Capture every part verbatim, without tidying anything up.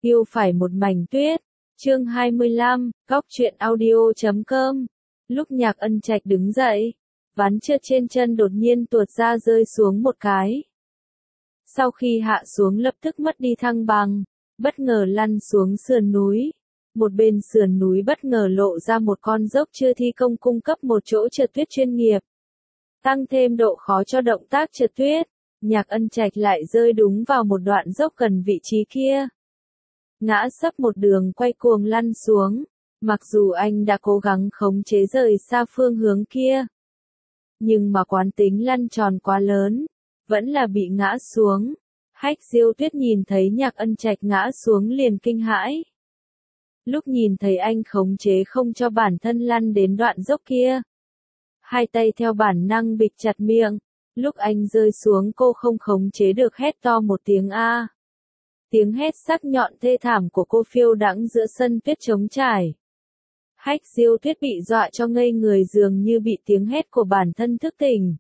Yêu phải một mảnh tuyết. Chương hai mươi lăm, góc truyện audio chấm com. Lúc Nhạc Ân Trạch đứng dậy, ván trượt trên chân đột nhiên tuột ra rơi xuống một cái. Sau khi hạ xuống lập tức mất đi thăng bằng, bất ngờ lăn xuống sườn núi. Một bên sườn núi bất ngờ lộ ra một con dốc chưa thi công cung cấp một chỗ trượt tuyết chuyên nghiệp. Tăng thêm độ khó cho động tác trượt tuyết, Nhạc Ân Trạch lại rơi đúng vào một đoạn dốc gần vị trí kia. Ngã sấp một đường quay cuồng lăn xuống, mặc dù anh đã cố gắng khống chế rời xa phương hướng kia. Nhưng mà quán tính lăn tròn quá lớn, vẫn là bị ngã xuống. Hách Diêu Tuyết nhìn thấy Nhạc Ân Trạch ngã xuống liền kinh hãi. Lúc nhìn thấy anh khống chế không cho bản thân lăn đến đoạn dốc kia, hai tay theo bản năng bịt chặt miệng, lúc anh rơi xuống cô không khống chế được hét to một tiếng a. Tiếng hét sắc nhọn thê thảm của cô phiêu đãng giữa sân tuyết trống trải. Hách Diêu Tuyết bị dọa cho ngây người dường như bị tiếng hét của bản thân thức tỉnh.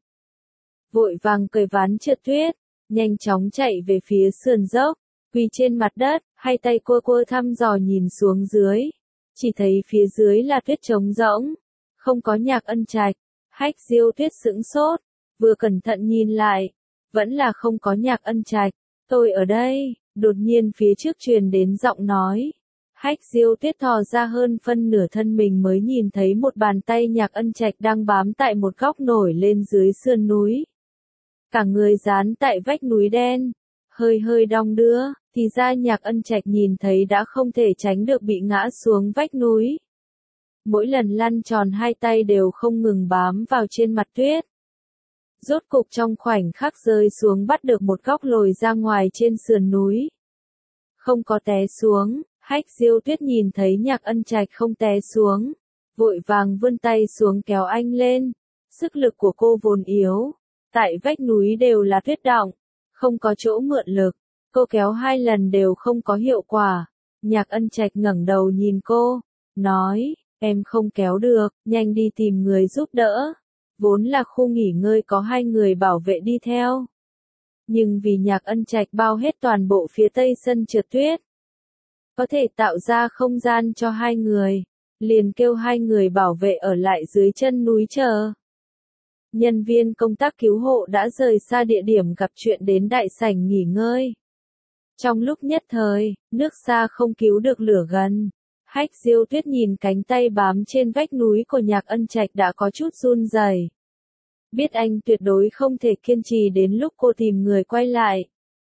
Vội vàng cởi ván trượt tuyết, nhanh chóng chạy về phía sườn dốc, quỳ trên mặt đất, hai tay cô cô thăm dò nhìn xuống dưới. Chỉ thấy phía dưới là tuyết trống rỗng, không có Nhạc Ân Trạch. Hách Diêu Tuyết sững sốt, vừa cẩn thận nhìn lại, vẫn là không có Nhạc Ân Trạch. Tôi ở đây, đột nhiên phía trước truyền đến giọng nói. Hách Diêu Tuyết thò ra hơn phân nửa thân mình mới nhìn thấy một bàn tay Nhạc Ân Trạch đang bám tại một góc nổi lên dưới sườn núi. Cả người dán tại vách núi đen, hơi hơi đong đưa, thì ra Nhạc Ân Trạch nhìn thấy đã không thể tránh được bị ngã xuống vách núi. Mỗi lần lăn tròn hai tay đều không ngừng bám vào trên mặt tuyết. Rốt cục trong khoảnh khắc rơi xuống bắt được một góc lồi ra ngoài trên sườn núi. Không có té xuống, Hách Diêu Tuyết nhìn thấy Nhạc Ân Trạch không té xuống, vội vàng vươn tay xuống kéo anh lên. Sức lực của cô vốn yếu, tại vách núi đều là tuyết đọng, không có chỗ mượn lực, cô kéo hai lần đều không có hiệu quả. Nhạc Ân Trạch ngẩng đầu nhìn cô, nói, em không kéo được, nhanh đi tìm người giúp đỡ. Vốn là khu nghỉ ngơi có hai người bảo vệ đi theo. Nhưng vì Nhạc Ân Trạch bao hết toàn bộ phía tây sân trượt tuyết, có thể tạo ra không gian cho hai người, liền kêu hai người bảo vệ ở lại dưới chân núi chờ. Nhân viên công tác cứu hộ đã rời xa địa điểm gặp chuyện đến đại sảnh nghỉ ngơi. Trong lúc nhất thời, nước xa không cứu được lửa gần. Hách Diêu Tuyết nhìn cánh tay bám trên vách núi của Nhạc Ân Trạch đã có chút run rẩy. Biết anh tuyệt đối không thể kiên trì đến lúc cô tìm người quay lại.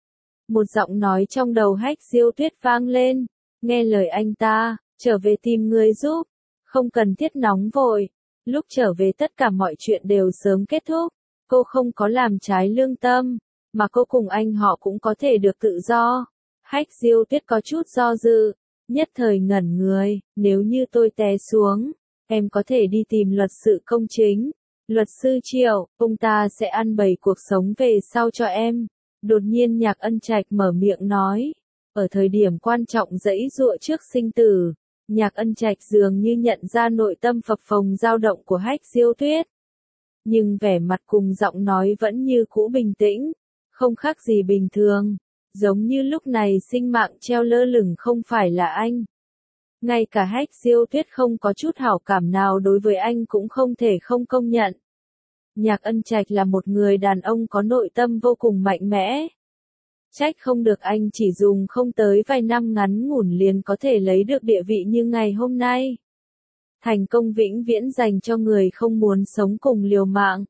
Một giọng nói trong đầu Hách Diêu Tuyết vang lên, nghe lời anh ta, trở về tìm người giúp, không cần thiết nóng vội, lúc trở về tất cả mọi chuyện đều sớm kết thúc, cô không có làm trái lương tâm, mà cô cùng anh họ cũng có thể được tự do. Hách Diêu Tuyết có chút do dự, nhất thời ngẩn người, nếu như tôi té xuống, em có thể đi tìm luật sư công chính. Luật sư Triệu, ông ta sẽ ăn bày cuộc sống về sau cho em. Đột nhiên Nhạc Ân Trạch mở miệng nói. Ở thời điểm quan trọng giãy giụa trước sinh tử, Nhạc Ân Trạch dường như nhận ra nội tâm phập phồng dao động của Hách Diêu Tuyết. Nhưng vẻ mặt cùng giọng nói vẫn như cũ bình tĩnh, không khác gì bình thường. Giống như lúc này sinh mạng treo lơ lửng không phải là anh. Ngay cả Hách Diêu Tuyết không có chút hảo cảm nào đối với anh cũng không thể không công nhận. Nhạc Ân Trạch là một người đàn ông có nội tâm vô cùng mạnh mẽ. Trách không được anh chỉ dùng không tới vài năm ngắn ngủn liền có thể lấy được địa vị như ngày hôm nay. Thành công vĩnh viễn dành cho người không muốn sống cùng liều mạng.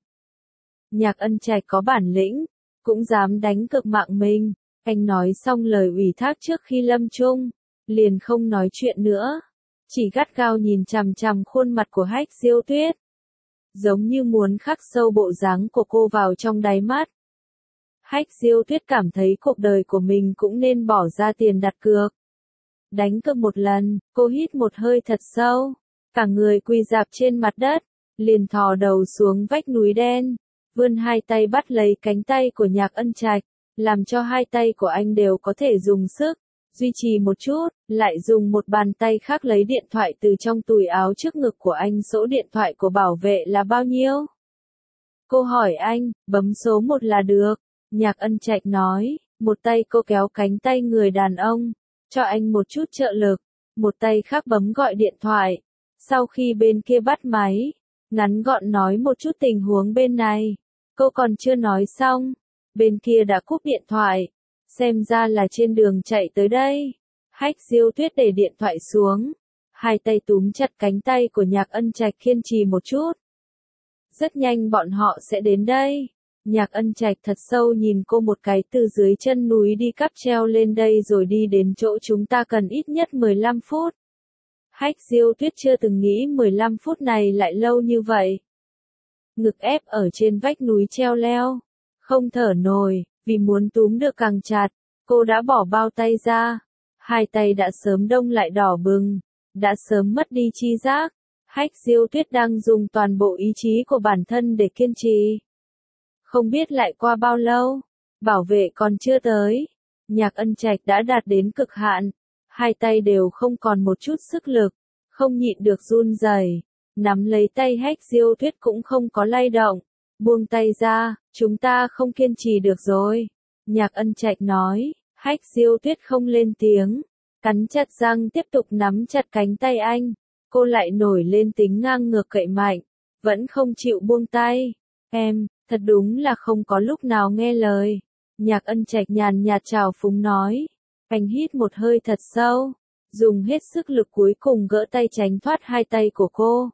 Nhạc Ân Trạch có bản lĩnh, cũng dám đánh cược mạng mình. Anh nói xong lời ủy thác trước khi lâm chung, liền không nói chuyện nữa, chỉ gắt gao nhìn chằm chằm khuôn mặt của Hách Diêu Tuyết, giống như muốn khắc sâu bộ dáng của cô vào trong đáy mắt. Hách Diêu Tuyết cảm thấy cuộc đời của mình cũng nên bỏ ra tiền đặt cược. Đánh cược một lần, cô hít một hơi thật sâu, cả người quỳ rạp trên mặt đất, liền thò đầu xuống vách núi đen, vươn hai tay bắt lấy cánh tay của Nhạc Ân Trạch, làm cho hai tay của anh đều có thể dùng sức, duy trì một chút, lại dùng một bàn tay khác lấy điện thoại từ trong túi áo trước ngực của anh. Số điện thoại của bảo vệ là bao nhiêu? Cô hỏi anh, bấm số một là được. Nhạc Ân Trạch nói, một tay cô kéo cánh tay người đàn ông, cho anh một chút trợ lực. Một tay khác bấm gọi điện thoại. Sau khi bên kia bắt máy, ngắn gọn nói một chút tình huống bên này. Cô còn chưa nói xong, bên kia đã cúp điện thoại. Xem ra là trên đường chạy tới đây. Hách Diêu Tuyết để điện thoại xuống. Hai tay túm chặt cánh tay của Nhạc Ân Trạch kiên trì một chút. Rất nhanh bọn họ sẽ đến đây. Nhạc Ân Trạch thật sâu nhìn cô một cái từ dưới chân núi đi cáp treo lên đây rồi đi đến chỗ chúng ta cần ít nhất mười lăm phút. Hách Diêu Tuyết chưa từng nghĩ mười lăm phút này lại lâu như vậy. Ngực ép ở trên vách núi treo leo. Không thở nổi, vì muốn túm được càng chặt, cô đã bỏ bao tay ra. Hai tay đã sớm đông lại đỏ bừng, đã sớm mất đi chi giác. Hách Diêu Tuyết đang dùng toàn bộ ý chí của bản thân để kiên trì. Không biết lại qua bao lâu, bảo vệ còn chưa tới. Nhạc Ân Trạch đã đạt đến cực hạn. Hai tay đều không còn một chút sức lực, không nhịn được run rẩy. Nắm lấy tay Hách Diêu Tuyết cũng không có lay động. Buông tay ra, chúng ta không kiên trì được rồi. Nhạc Ân Trạch nói. Hách Diêu Tuyết không lên tiếng, cắn chặt răng tiếp tục nắm chặt cánh tay anh. Cô lại nổi lên tính ngang ngược cậy mạnh, vẫn không chịu buông tay. Em, thật đúng là không có lúc nào nghe lời. Nhạc Ân Trạch nhàn nhạt trào phúng nói. Anh hít một hơi thật sâu, dùng hết sức lực cuối cùng gỡ tay tránh thoát hai tay của cô.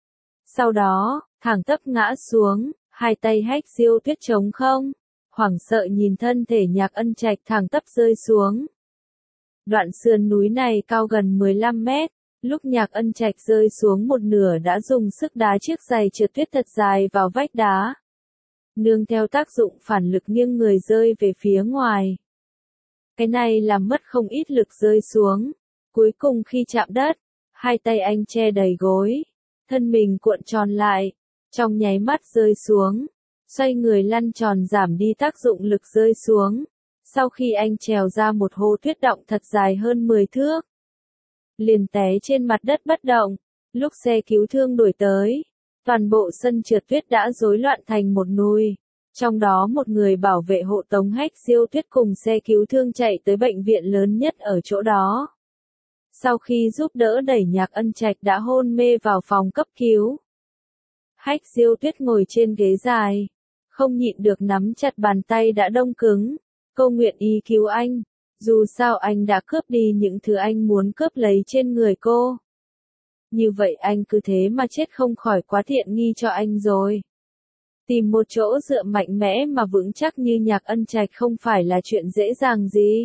Sau đó, thẳng tắp ngã xuống, hai tay Hách Diêu Tuyết trống không. Hoảng sợ nhìn thân thể Nhạc Ân Trạch thẳng tắp rơi xuống. Đoạn sườn núi này cao gần mười lăm mét, lúc Nhạc Ân Trạch rơi xuống một nửa đã dùng sức đá chiếc giày trượt tuyết thật dài vào vách đá. Nương theo tác dụng phản lực nghiêng người rơi về phía ngoài. Cái này làm mất không ít lực rơi xuống. Cuối cùng khi chạm đất, hai tay anh che đầy gối, thân mình cuộn tròn lại, trong nháy mắt rơi xuống. Xoay người lăn tròn giảm đi tác dụng lực rơi xuống. Sau khi anh trèo ra một hố tuyết động thật dài hơn mười thước, liền té trên mặt đất bất động. Lúc xe cứu thương đuổi tới, toàn bộ sân trượt tuyết đã rối loạn thành một nùi. Trong đó một người bảo vệ hộ tống Hách Diêu Tuyết cùng xe cứu thương chạy tới bệnh viện lớn nhất ở chỗ đó. Sau khi giúp đỡ đẩy Nhạc Ân Trạch đã hôn mê vào phòng cấp cứu. Hách Diêu Tuyết ngồi trên ghế dài, không nhịn được nắm chặt bàn tay đã đông cứng. Cô nguyện ý cứu anh, dù sao anh đã cướp đi những thứ anh muốn cướp lấy trên người cô. Như vậy anh cứ thế mà chết không khỏi quá tiện nghi cho anh rồi. Tìm một chỗ dựa mạnh mẽ mà vững chắc như Nhạc Ân Trạch không phải là chuyện dễ dàng gì.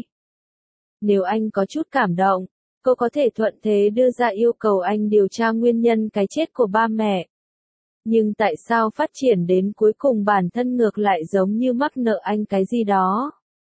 Nếu anh có chút cảm động, cô có thể thuận thế đưa ra yêu cầu anh điều tra nguyên nhân cái chết của ba mẹ. Nhưng tại sao phát triển đến cuối cùng bản thân ngược lại giống như mắc nợ anh cái gì đó?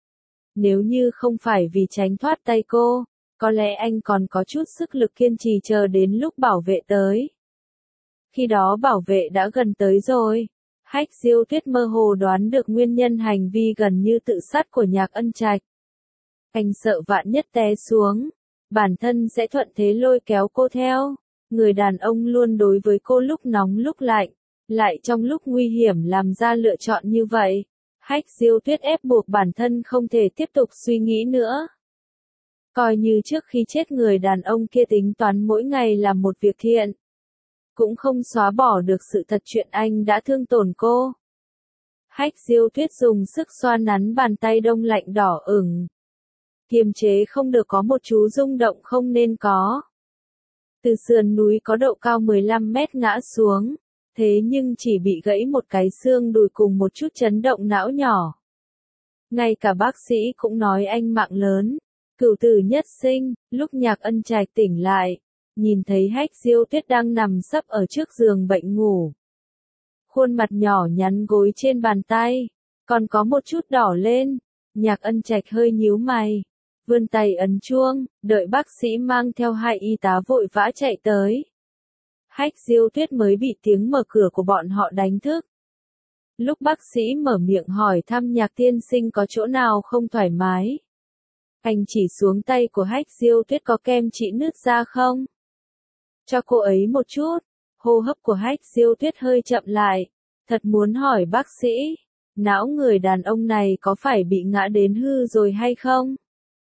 Nếu như không phải vì tránh thoát tay cô, có lẽ anh còn có chút sức lực kiên trì chờ đến lúc bảo vệ tới. Khi đó bảo vệ đã gần tới rồi. Hách Diêu Tuyết mơ hồ đoán được nguyên nhân hành vi gần như tự sát của Nhạc Ân Trạch. Anh sợ vạn nhất té xuống, bản thân sẽ thuận thế lôi kéo cô theo. Người đàn ông luôn đối với cô lúc nóng lúc lạnh, lại trong lúc nguy hiểm làm ra lựa chọn như vậy. Hách Diêu Tuyết ép buộc bản thân không thể tiếp tục suy nghĩ nữa. Coi như trước khi chết người đàn ông kia tính toán mỗi ngày làm một việc thiện, cũng không xóa bỏ được sự thật chuyện anh đã thương tổn cô. Hách Diêu Tuyết dùng sức xoa nắn bàn tay đông lạnh đỏ ửng. Kiềm chế không được có một chú rung động không nên có. Từ sườn núi có độ cao mười lăm mét ngã xuống, thế nhưng chỉ bị gãy một cái xương đùi cùng một chút chấn động não nhỏ. Ngay cả bác sĩ cũng nói anh mạng lớn, cửu tử nhất sinh. Lúc Nhạc Ân Trạch tỉnh lại, nhìn thấy Hách Diêu Tuyết đang nằm sấp ở trước giường bệnh ngủ. Khuôn mặt nhỏ nhắn gối trên bàn tay, còn có một chút đỏ lên. Nhạc Ân Trạch hơi nhíu mày, vươn tay ấn chuông, đợi bác sĩ mang theo hai y tá vội vã chạy tới. Hách Diêu Tuyết mới bị tiếng mở cửa của bọn họ đánh thức. Lúc bác sĩ mở miệng hỏi thăm Nhạc tiên sinh có chỗ nào không thoải mái, anh chỉ xuống tay của Hách Diêu Tuyết có kem trị nứt da không? Cho cô ấy một chút. Hô hấp của Hách Diêu Tuyết hơi chậm lại, thật muốn hỏi bác sĩ, não người đàn ông này có phải bị ngã đến hư rồi hay không?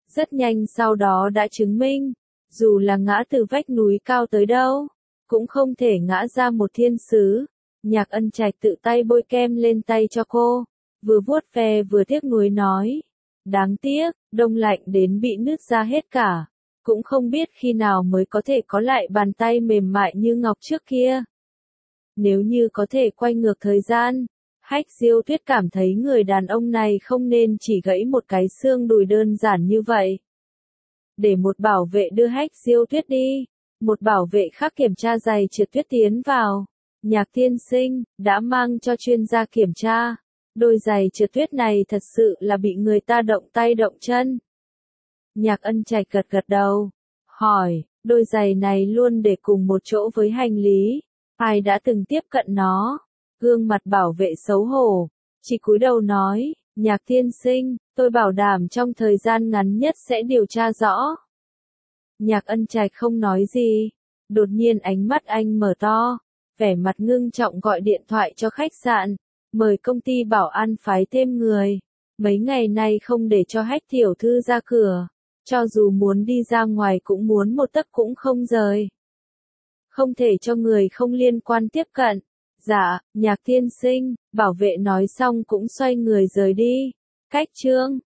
Rất nhanh sau đó đã chứng minh, dù là ngã từ vách núi cao tới đâu, cũng không thể ngã ra một thiên sứ. Nhạc Ân Trạch tự tay bôi kem lên tay cho cô, vừa vuốt ve vừa tiếc nuối nói. Đáng tiếc, đông lạnh đến bị nứt ra hết cả. Cũng không biết khi nào mới có thể có lại bàn tay mềm mại như ngọc trước kia. Nếu như có thể quay ngược thời gian, Hách Diêu Tuyết cảm thấy người đàn ông này không nên chỉ gãy một cái xương đùi đơn giản như vậy. Để một bảo vệ đưa Hách Diêu Tuyết đi, một bảo vệ khác kiểm tra giày trượt tuyết tiến vào. Nhạc tiên sinh, đã mang cho chuyên gia kiểm tra. Đôi giày trượt tuyết này thật sự là bị người ta động tay động chân. Nhạc Ân Trạch gật gật đầu, hỏi, đôi giày này luôn để cùng một chỗ với hành lý. Ai đã từng tiếp cận nó? Gương mặt bảo vệ xấu hổ, chỉ cúi đầu nói, nhạc tiên sinh, tôi bảo đảm trong thời gian ngắn nhất sẽ điều tra rõ. Nhạc Ân Trạch không nói gì, đột nhiên ánh mắt anh mở to, vẻ mặt ngưng trọng gọi điện thoại cho khách sạn, mời công ty bảo an phái thêm người. Mấy ngày nay không để cho Hách tiểu thư ra cửa, cho dù muốn đi ra ngoài cũng muốn một tấc cũng không rời. Không thể cho người không liên quan tiếp cận. Dạ, nhạc tiên sinh, bảo vệ nói xong cũng xoay người rời đi. Cách chương